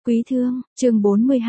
Quý thương, chương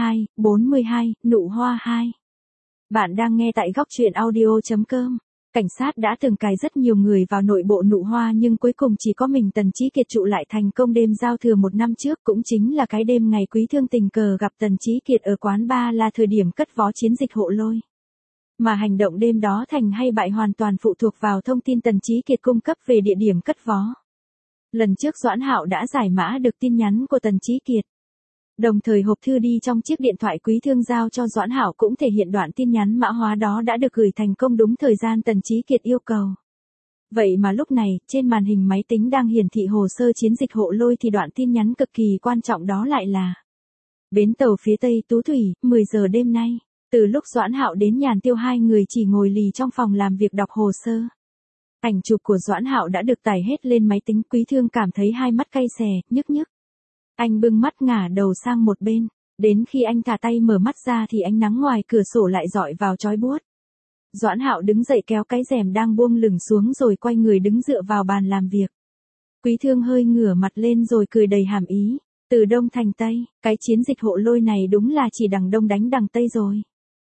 42, nụ hoa 2. Bạn đang nghe tại góc truyện audio.com. Cảnh sát đã từng cài rất nhiều người vào nội bộ nụ hoa nhưng cuối cùng chỉ có mình Tần Chí Kiệt trụ lại thành công đêm giao thừa một năm trước, cũng chính là cái đêm ngày Quý thương tình cờ gặp Tần Chí Kiệt ở quán bar là thời điểm cất vó chiến dịch hộ lôi. Mà hành động đêm đó thành hay bại hoàn toàn phụ thuộc vào thông tin Tần Chí Kiệt cung cấp về địa điểm cất vó. Lần trước Doãn Hạo đã giải mã được tin nhắn của Tần Chí Kiệt. Đồng thời hộp thư đi trong chiếc điện thoại Quý thương giao cho Doãn Hạo cũng thể hiện đoạn tin nhắn mã hóa đó đã được gửi thành công đúng thời gian Tần Chí Kiệt yêu cầu. Vậy mà lúc này, trên màn hình máy tính đang hiển thị hồ sơ chiến dịch hộ lôi thì đoạn tin nhắn cực kỳ quan trọng đó lại là: bến tàu phía Tây Tú Thủy, 10 giờ đêm nay. Từ lúc Doãn Hạo đến Nhàn Tiêu hai người chỉ ngồi lì trong phòng làm việc đọc hồ sơ. Ảnh chụp của Doãn Hạo đã được tải hết lên máy tính, Quý thương cảm thấy hai mắt cay xè, nhức nhức. Anh bưng mắt ngả đầu sang một bên, đến khi anh thả tay mở mắt ra thì ánh nắng ngoài cửa sổ lại rọi vào chói buốt. Doãn Hạo đứng dậy kéo cái rèm đang buông lửng xuống rồi quay người đứng dựa vào bàn làm việc. Quý thương hơi ngửa mặt lên rồi cười đầy hàm ý, từ Đông thành Tây, cái chiến dịch hộ lôi này đúng là chỉ đằng Đông đánh đằng Tây rồi.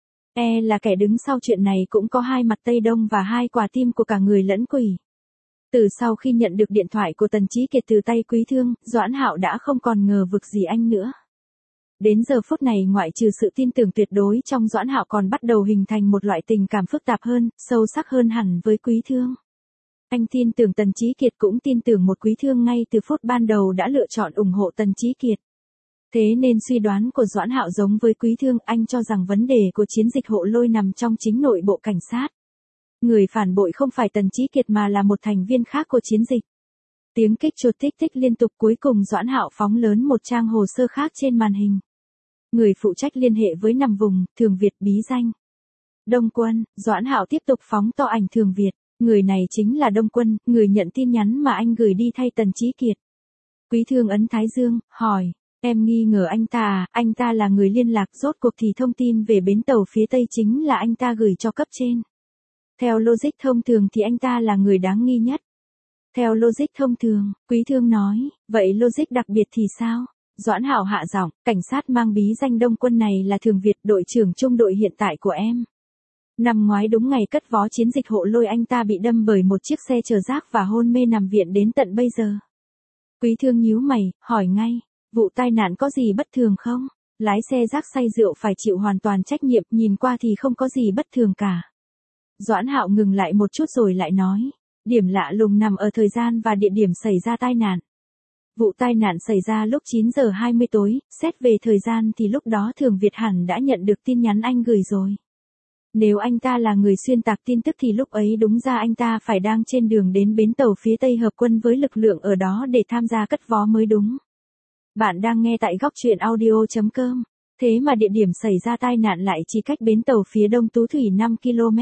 Là kẻ đứng sau chuyện này cũng có hai mặt Tây Đông và hai quả tim của cả người lẫn quỷ. Từ sau khi nhận được điện thoại của Tần Chí Kiệt từ tay Quý thương, Doãn Hạo đã không còn ngờ vực gì anh nữa. Đến giờ phút này ngoại trừ sự tin tưởng tuyệt đối trong Doãn Hạo còn bắt đầu hình thành một loại tình cảm phức tạp hơn, sâu sắc hơn hẳn với Quý thương. Anh tin tưởng Tần Chí Kiệt cũng tin tưởng một Quý thương ngay từ phút ban đầu đã lựa chọn ủng hộ Tần Chí Kiệt. Thế nên suy đoán của Doãn Hạo giống với Quý thương, anh cho rằng vấn đề của chiến dịch hộ lôi nằm trong chính nội bộ cảnh sát. Người phản bội không phải Tần Chí Kiệt mà là một thành viên khác của chiến dịch. Tiếng kích chuột tích tích liên tục, cuối cùng Doãn Hạo phóng lớn một trang hồ sơ khác trên màn hình. Người phụ trách liên hệ với nằm vùng, Thường Việt bí danh Đông Quân. Doãn Hạo tiếp tục phóng to ảnh Thường Việt. Người này chính là Đông Quân, người nhận tin nhắn mà anh gửi đi thay Tần Chí Kiệt. Quý thương ấn thái dương, hỏi: em nghi ngờ anh ta à? Anh ta là người liên lạc, rốt cuộc thì thông tin về bến tàu phía Tây chính là anh ta gửi cho cấp trên. Theo logic thông thường thì anh ta là người đáng nghi nhất. Theo logic thông thường, Quý thương nói, vậy logic đặc biệt thì sao? Doãn Hạo hạ giọng, cảnh sát mang bí danh Đông Quân này là Thường Việt, đội trưởng trung đội hiện tại của em. Năm ngoái đúng ngày cất vó chiến dịch hộ lôi anh ta bị đâm bởi một chiếc xe chở rác và hôn mê nằm viện đến tận bây giờ. Quý thương nhíu mày, hỏi ngay, vụ tai nạn có gì bất thường không? Lái xe rác say rượu phải chịu hoàn toàn trách nhiệm, nhìn qua thì không có gì bất thường cả. Doãn Hạo ngừng lại một chút rồi lại nói, điểm lạ lùng nằm ở thời gian và địa điểm xảy ra tai nạn. Vụ tai nạn xảy ra lúc 9 giờ 20 tối, xét về thời gian thì lúc đó Thường Việt hẳn đã nhận được tin nhắn anh gửi rồi. Nếu anh ta là người xuyên tạc tin tức thì lúc ấy đúng ra anh ta phải đang trên đường đến bến tàu phía Tây hợp quân với lực lượng ở đó để tham gia cất vó mới đúng. Bạn đang nghe tại góc truyện audio.com. Thế mà địa điểm xảy ra tai nạn lại chỉ cách bến tàu phía Đông Tú Thủy 5 km.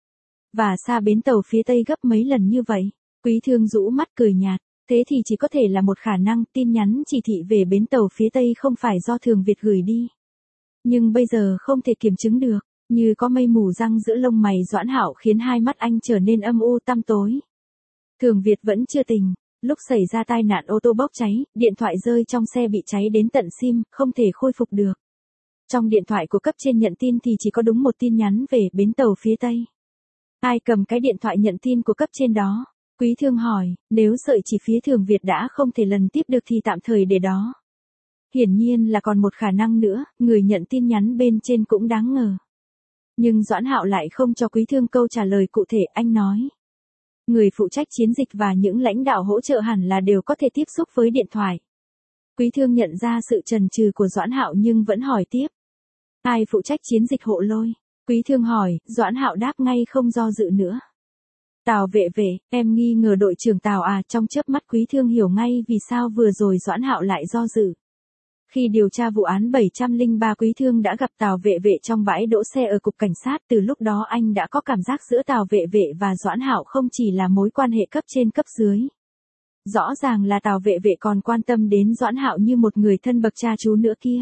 Và xa bến tàu phía Tây gấp mấy lần như vậy. Quý thương rũ mắt cười nhạt. Thế thì chỉ có thể là một khả năng, tin nhắn chỉ thị về bến tàu phía Tây không phải do Thường Việt gửi đi. Nhưng bây giờ không thể kiểm chứng được. Như có mây mù răng giữa lông mày Doãn Hạo khiến hai mắt anh trở nên âm u tăm tối. Thường Việt vẫn chưa tỉnh. Lúc xảy ra tai nạn ô tô bốc cháy, điện thoại rơi trong xe bị cháy đến tận sim, không thể khôi phục được. Trong điện thoại của cấp trên nhận tin thì chỉ có đúng một tin nhắn về bến tàu phía Tây. Ai cầm cái điện thoại nhận tin của cấp trên đó? Quý thương hỏi, nếu sợi chỉ phía Thường Việt đã không thể lần tiếp được thì tạm thời để đó. Hiển nhiên là còn một khả năng nữa, người nhận tin nhắn bên trên cũng đáng ngờ. Nhưng Doãn Hạo lại không cho Quý thương câu trả lời cụ thể, anh nói. Người phụ trách chiến dịch và những lãnh đạo hỗ trợ hẳn là đều có thể tiếp xúc với điện thoại. Quý thương nhận ra sự chần chừ của Doãn Hạo nhưng vẫn hỏi tiếp. Ai phụ trách chiến dịch hộ lôi? Quý thương hỏi, Doãn Hạo đáp ngay không do dự nữa. Tào vệ vệ, em nghi ngờ đội trưởng Tào à? Trong chớp mắt Quý thương hiểu ngay vì sao vừa rồi Doãn Hạo lại do dự. Khi điều tra vụ án 703 Quý thương đã gặp Tào vệ vệ trong bãi đỗ xe ở cục cảnh sát, từ lúc đó anh đã có cảm giác giữa Tào vệ vệ và Doãn Hạo không chỉ là mối quan hệ cấp trên cấp dưới. Rõ ràng là Tào vệ vệ còn quan tâm đến Doãn Hạo như một người thân bậc cha chú nữa kia.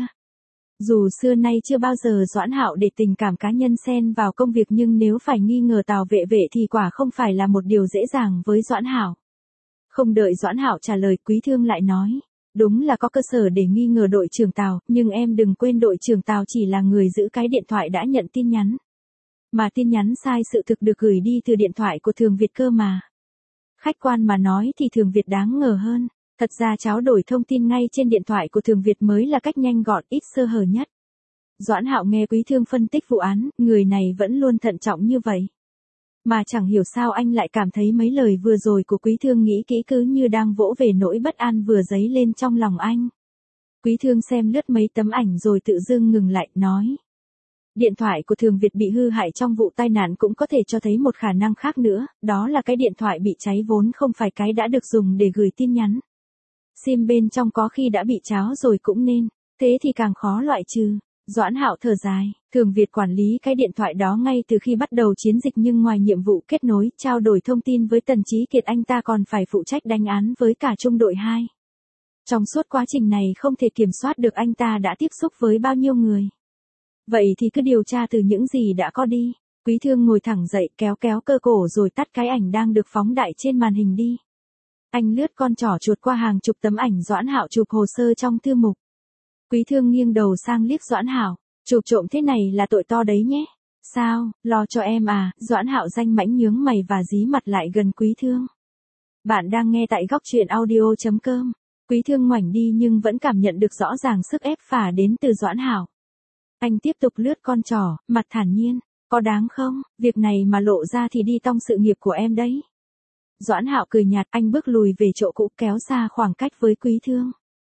Dù xưa nay chưa bao giờ Doãn Hạo để tình cảm cá nhân xen vào công việc nhưng nếu phải nghi ngờ Tào vệ vệ thì quả không phải là một điều dễ dàng với Doãn Hạo. Không đợi Doãn Hạo trả lời Quý thương lại nói. Đúng là có cơ sở để nghi ngờ đội trưởng Tào, nhưng em đừng quên đội trưởng Tào chỉ là người giữ cái điện thoại đã nhận tin nhắn. Mà tin nhắn sai sự thực được gửi đi từ điện thoại của Thường Việt cơ mà. Khách quan mà nói thì Thường Việt đáng ngờ hơn. Thật ra trao đổi thông tin ngay trên điện thoại của Thường Việt mới là cách nhanh gọn, ít sơ hở nhất. Doãn Hạo nghe Quý Thương phân tích vụ án, người này vẫn luôn thận trọng như vậy. Mà chẳng hiểu sao anh lại cảm thấy mấy lời vừa rồi của Quý Thương nghĩ kỹ cứ như đang vỗ về nỗi bất an vừa dấy lên trong lòng anh. Quý Thương xem lướt mấy tấm ảnh rồi tự dưng ngừng lại, nói. Điện thoại của Thường Việt bị hư hại trong vụ tai nạn cũng có thể cho thấy một khả năng khác nữa, đó là cái điện thoại bị cháy vốn không phải cái đã được dùng để gửi tin nhắn. SIM bên trong có khi đã bị tráo rồi cũng nên, thế thì càng khó loại trừ. Doãn Hạo thở dài, Thường Việt quản lý cái điện thoại đó ngay từ khi bắt đầu chiến dịch nhưng ngoài nhiệm vụ kết nối, trao đổi thông tin với Tần Chí Kiệt anh ta còn phải phụ trách đánh án với cả trung đội 2. Trong suốt quá trình này không thể kiểm soát được anh ta đã tiếp xúc với bao nhiêu người. Vậy thì cứ điều tra từ những gì đã có đi. Quý Thương ngồi thẳng dậy kéo cơ cổ rồi tắt cái ảnh đang được phóng đại trên màn hình đi. Anh lướt con trỏ chuột qua hàng chục tấm ảnh Doãn Hạo chụp hồ sơ trong thư mục. Quý Thương nghiêng đầu sang liếc Doãn Hạo, chụp trộm thế này là tội to đấy nhé. Sao, lo cho em à? Doãn Hạo danh mãnh nhướng mày và dí mặt lại gần Quý Thương. Bạn đang nghe tại góc truyện audio.com. Quý Thương ngoảnh đi nhưng vẫn cảm nhận được rõ ràng sức ép phả đến từ Doãn Hạo. Anh tiếp tục lướt con trỏ, mặt thản nhiên, có đáng không, việc này mà lộ ra thì đi tong sự nghiệp của em đấy. Doãn Hạo cười nhạt, anh bước lùi về chỗ cũ kéo xa khoảng cách với Quý Thương.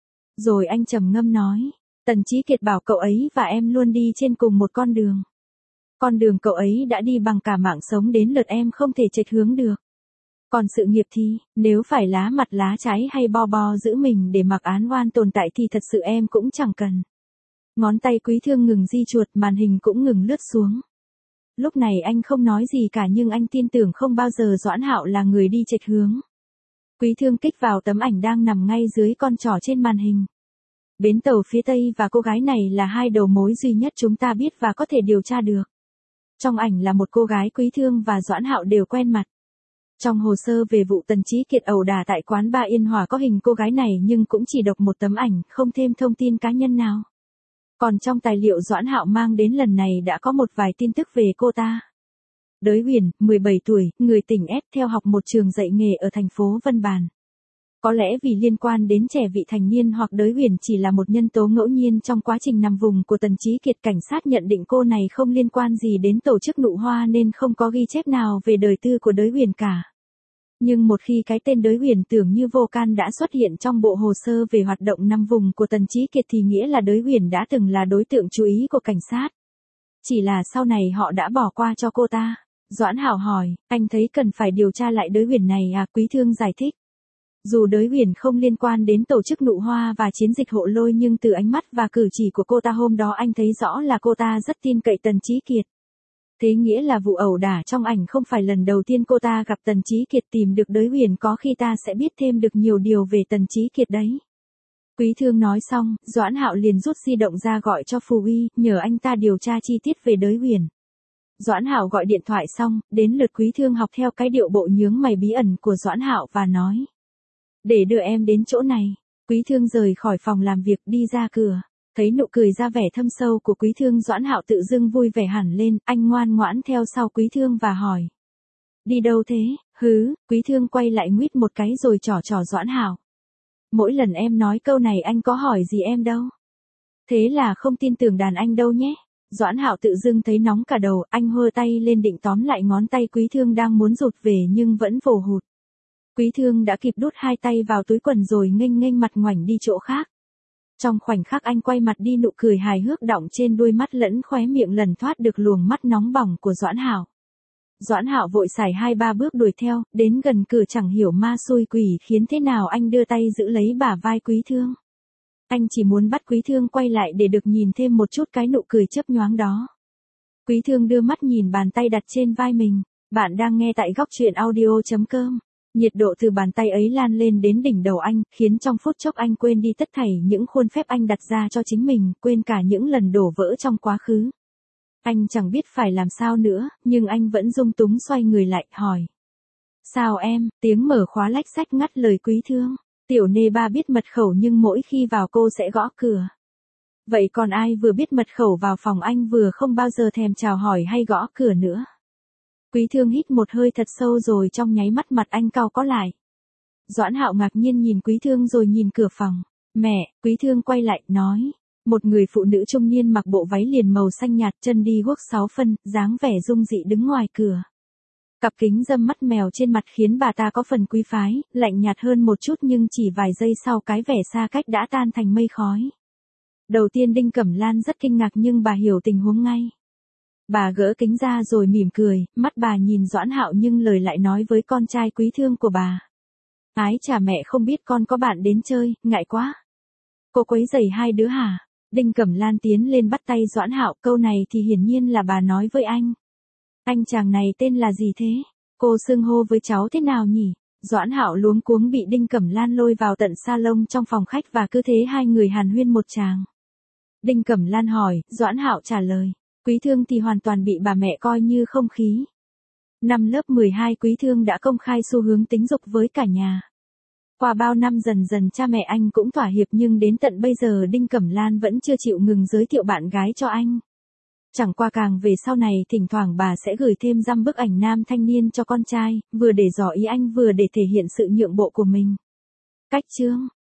Rồi anh trầm ngâm nói, Tần Chí Kiệt bảo cậu ấy và em luôn đi trên cùng một con đường. Con đường cậu ấy đã đi bằng cả mạng sống đến lượt em không thể chệch hướng được. Còn sự nghiệp thì, nếu phải lá mặt lá trái hay bo giữ mình để mặc án oan tồn tại thì thật sự em cũng chẳng cần. Ngón tay Quý Thương ngừng di chuột, màn hình cũng ngừng lướt xuống. Lúc này anh không nói gì cả nhưng anh tin tưởng không bao giờ Doãn Hạo là người đi chệch hướng. Quý Thương kích vào tấm ảnh đang nằm ngay dưới con trỏ trên màn hình. Bến tàu phía Tây và cô gái này là hai đầu mối duy nhất chúng ta biết và có thể điều tra được. Trong ảnh là một cô gái Quý Thương và Doãn Hạo đều quen mặt. Trong hồ sơ về vụ Tần Chí Kiệt ẩu đả tại quán bar Yên Hòa có hình cô gái này nhưng cũng chỉ độc một tấm ảnh, không thêm thông tin cá nhân nào. Còn trong tài liệu Doãn Hạo mang đến lần này đã có một vài tin tức về cô ta. Đới Huyền, 17 tuổi, người tỉnh S theo học một trường dạy nghề ở thành phố Vân Bàn. Có lẽ vì liên quan đến trẻ vị thành niên hoặc Đới Huyền chỉ là một nhân tố ngẫu nhiên trong quá trình nằm vùng của Tần Chí Kiệt, cảnh sát nhận định cô này không liên quan gì đến tổ chức Nụ Hoa nên không có ghi chép nào về đời tư của Đới Huyền cả. Nhưng một khi cái tên Đới Huyền tưởng như vô can đã xuất hiện trong bộ hồ sơ về hoạt động nằm vùng của Tần Chí Kiệt thì nghĩa là Đới Huyền đã từng là đối tượng chú ý của cảnh sát. Chỉ là sau này họ đã bỏ qua cho cô ta. Doãn Hạo hỏi, anh thấy cần phải điều tra lại Đới Huyền này à? Quý Thương giải thích. Dù Đới Huyền không liên quan đến tổ chức Nụ Hoa và chiến dịch Hộ Lôi nhưng từ ánh mắt và cử chỉ của cô ta hôm đó anh thấy rõ là cô ta rất tin cậy Tần Chí Kiệt. Thế nghĩa là vụ ẩu đả trong ảnh không phải lần đầu tiên cô ta gặp Tần Chí Kiệt, tìm được Đới Huyền có khi ta sẽ biết thêm được nhiều điều về Tần Chí Kiệt đấy. Quý Thương nói xong, Doãn Hạo liền rút di động ra gọi cho Phù Uy, nhờ anh ta điều tra chi tiết về Đới Huyền. Doãn Hạo gọi điện thoại xong, đến lượt Quý Thương học theo cái điệu bộ nhướng mày bí ẩn của Doãn Hạo và nói. Để đưa em đến chỗ này. Quý Thương rời khỏi phòng làm việc đi ra cửa. Thấy nụ cười ra vẻ thâm sâu của Quý Thương, Doãn Hạo tự dưng vui vẻ hẳn lên, anh ngoan ngoãn theo sau Quý Thương và hỏi. Đi đâu thế? Hứ, Quý Thương quay lại nguýt một cái rồi trỏ Doãn Hạo. Mỗi lần em nói câu này anh có hỏi gì em đâu. Thế là không tin tưởng đàn anh đâu nhé. Doãn Hạo tự dưng thấy nóng cả đầu, anh hơ tay lên định tóm lại ngón tay Quý Thương đang muốn rụt về nhưng vẫn vồ hụt. Quý Thương đã kịp đút hai tay vào túi quần rồi nghênh mặt ngoảnh đi chỗ khác. Trong khoảnh khắc anh quay mặt đi, nụ cười hài hước đọng trên đôi mắt lẫn khóe miệng lần thoát được luồng mắt nóng bỏng của Doãn Hạo. Doãn Hạo vội xài 2-3 bước đuổi theo, đến gần cửa chẳng hiểu ma xui quỷ khiến thế nào anh đưa tay giữ lấy bả vai Quý Thương. Anh chỉ muốn bắt Quý Thương quay lại để được nhìn thêm một chút cái nụ cười chớp nhoáng đó. Quý Thương đưa mắt nhìn bàn tay đặt trên vai mình. Bạn đang nghe tại góc truyện audio.com. Nhiệt độ từ bàn tay ấy lan lên đến đỉnh đầu anh, khiến trong phút chốc anh quên đi tất thảy những khuôn phép anh đặt ra cho chính mình, quên cả những lần đổ vỡ trong quá khứ. Anh chẳng biết phải làm sao nữa, nhưng anh vẫn lung túng xoay người lại, hỏi. Sao em? Tiếng mở khóa lách xách ngắt lời Quý Thương. Tiểu nê ba biết mật khẩu nhưng mỗi khi vào cô sẽ gõ cửa. Vậy còn ai vừa biết mật khẩu vào phòng anh vừa không bao giờ thèm chào hỏi hay gõ cửa nữa. Quý Thương hít một hơi thật sâu rồi trong nháy mắt mặt anh cau có lại. Doãn Hạo ngạc nhiên nhìn Quý Thương rồi nhìn cửa phòng. Mẹ, Quý Thương quay lại, nói. Một người phụ nữ trung niên mặc bộ váy liền màu xanh nhạt, chân đi guốc 6 phân, dáng vẻ dung dị đứng ngoài cửa. Cặp kính râm mắt mèo trên mặt khiến bà ta có phần quý phái, lạnh nhạt hơn một chút nhưng chỉ vài giây sau cái vẻ xa cách đã tan thành mây khói. Đầu tiên Đinh Cẩm Lan rất kinh ngạc nhưng bà hiểu tình huống ngay. Bà gỡ kính ra rồi mỉm cười, mắt bà nhìn Doãn Hạo nhưng lời lại nói với con trai Quý Thương của bà. Ái chà mẹ không biết con có bạn đến chơi, ngại quá. Cô quấy rầy hai đứa hả? Đinh Cẩm Lan tiến lên bắt tay Doãn Hạo, câu này thì hiển nhiên là bà nói với anh. Anh chàng này tên là gì thế? Cô xưng hô với cháu thế nào nhỉ? Doãn Hạo luống cuống bị Đinh Cẩm Lan lôi vào tận salon trong phòng khách và cứ thế hai người hàn huyên một tràng. Đinh Cẩm Lan hỏi, Doãn Hạo trả lời. Quý Thương thì hoàn toàn bị bà mẹ coi như không khí. Năm lớp 12 Quý Thương đã công khai xu hướng tính dục với cả nhà. Qua bao năm dần dần cha mẹ anh cũng thỏa hiệp nhưng đến tận bây giờ Đinh Cẩm Lan vẫn chưa chịu ngừng giới thiệu bạn gái cho anh. Chẳng qua càng về sau này thỉnh thoảng bà sẽ gửi thêm dăm bức ảnh nam thanh niên cho con trai, vừa để dò ý anh vừa để thể hiện sự nhượng bộ của mình. Cách chương